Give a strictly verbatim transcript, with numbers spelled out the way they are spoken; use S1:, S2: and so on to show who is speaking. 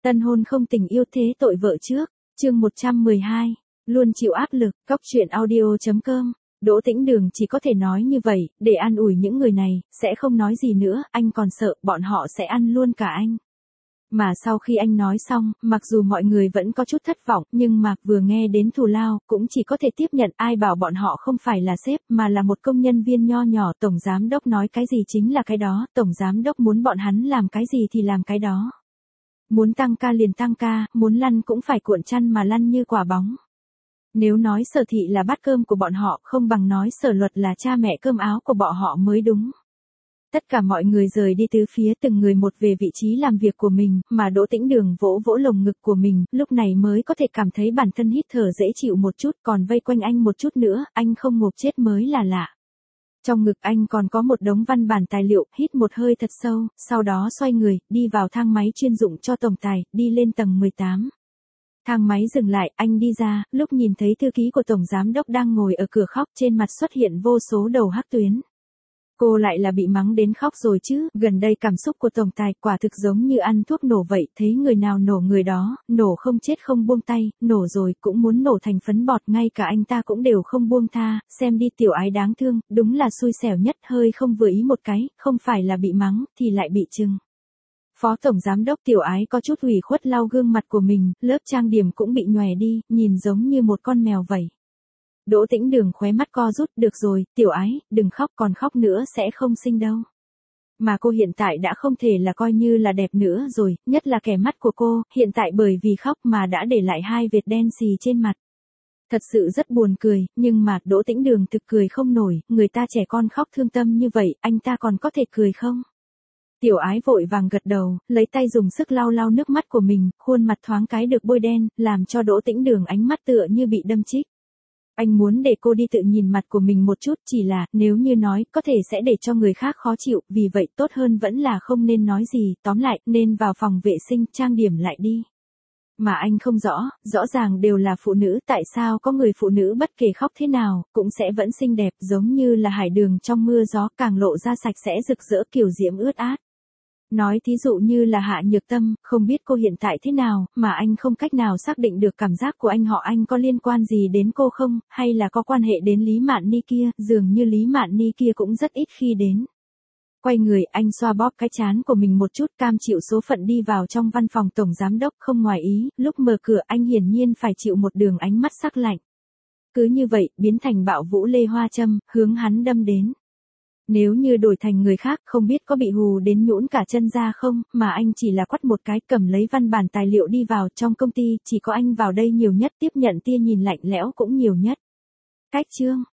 S1: Tân hôn không tình yêu thế tội vợ trước, chương một trăm mười hai, luôn chịu áp lực, cóc truyện audio chấm com. Đỗ Tĩnh Đường chỉ có thể nói như vậy, để an ủi những người này, sẽ không nói gì nữa, anh còn sợ bọn họ sẽ ăn luôn cả anh. Mà sau khi anh nói xong, mặc dù mọi người vẫn có chút thất vọng, nhưng Mạc vừa nghe đến thù lao, cũng chỉ có thể tiếp nhận. Ai bảo bọn họ không phải là sếp, mà là một công nhân viên nho nhỏ. Tổng giám đốc nói cái gì chính là cái đó, tổng giám đốc muốn bọn hắn làm cái gì thì làm cái đó. Muốn tăng ca liền tăng ca, muốn lăn cũng phải cuộn chăn mà lăn như quả bóng. Nếu nói Sở Thị là bát cơm của bọn họ, không bằng nói Sở Luật là cha mẹ cơm áo của bọn họ mới đúng. Tất cả mọi người rời đi tứ phía, từng người một về vị trí làm việc của mình, mà Đỗ Tĩnh Đường vỗ vỗ lồng ngực của mình, lúc này mới có thể cảm thấy bản thân hít thở dễ chịu một chút, còn vây quanh anh một chút nữa, anh không ngộp chết mới là lạ. Trong ngực anh còn có một đống văn bản tài liệu, hít một hơi thật sâu, sau đó xoay người, đi vào thang máy chuyên dụng cho tổng tài, đi lên tầng mười tám. Thang máy dừng lại, anh đi ra, lúc nhìn thấy thư ký của tổng giám đốc đang ngồi ở cửa khóc, trên mặt xuất hiện vô số đầu hắc tuyến. Cô lại là bị mắng đến khóc rồi chứ, gần đây cảm xúc của tổng tài quả thực giống như ăn thuốc nổ vậy, thấy người nào nổ người đó, nổ không chết không buông tay, nổ rồi cũng muốn nổ thành phấn bọt, ngay cả anh ta cũng đều không buông tha, xem đi tiểu ái đáng thương, đúng là xui xẻo nhất, hơi không vừa ý một cái, không phải là bị mắng, thì lại bị trừng. Phó tổng giám đốc tiểu ái có chút ủy khuất lau gương mặt của mình, lớp trang điểm cũng bị nhòe đi, nhìn giống như một con mèo vậy. Đỗ Tĩnh Đường khóe mắt co rút, được rồi, tiểu ái, đừng khóc, còn khóc nữa sẽ không xinh đâu. Mà cô hiện tại đã không thể là coi như là đẹp nữa rồi, nhất là kẻ mắt của cô, hiện tại bởi vì khóc mà đã để lại hai vệt đen xì trên mặt. Thật sự rất buồn cười, nhưng mà Đỗ Tĩnh Đường thực cười không nổi, người ta trẻ con khóc thương tâm như vậy, anh ta còn có thể cười không? Tiểu ái vội vàng gật đầu, lấy tay dùng sức lau lau nước mắt của mình, khuôn mặt thoáng cái được bôi đen, làm cho Đỗ Tĩnh Đường ánh mắt tựa như bị đâm chích. Anh muốn để cô đi tự nhìn mặt của mình một chút, chỉ là, nếu như nói, có thể sẽ để cho người khác khó chịu, vì vậy tốt hơn vẫn là không nên nói gì, tóm lại, nên vào phòng vệ sinh, trang điểm lại đi. Mà anh không rõ, rõ ràng đều là phụ nữ, tại sao có người phụ nữ bất kể khóc thế nào, cũng sẽ vẫn xinh đẹp, giống như là hải đường trong mưa gió, càng lộ ra sạch sẽ rực rỡ kiều diễm ướt át. Nói thí dụ như là Hạ Nhược Tâm, không biết cô hiện tại thế nào, mà anh không cách nào xác định được cảm giác của anh họ anh có liên quan gì đến cô không, hay là có quan hệ đến Lý Mạn Ni kia, dường như Lý Mạn Ni kia cũng rất ít khi đến. Quay người, anh xoa bóp cái trán của mình một chút, cam chịu số phận đi vào trong văn phòng tổng giám đốc, không ngoài ý, lúc mở cửa anh hiển nhiên phải chịu một đường ánh mắt sắc lạnh. Cứ như vậy, biến thành bạo vũ lê hoa châm, hướng hắn đâm đến. Nếu như đổi thành người khác, không biết có bị hù đến nhũn cả chân ra không, mà anh chỉ là quắt một cái, cầm lấy văn bản tài liệu đi vào. Trong công ty, chỉ có anh vào đây nhiều nhất, tiếp nhận tia nhìn lạnh lẽo cũng nhiều nhất. Cách chương,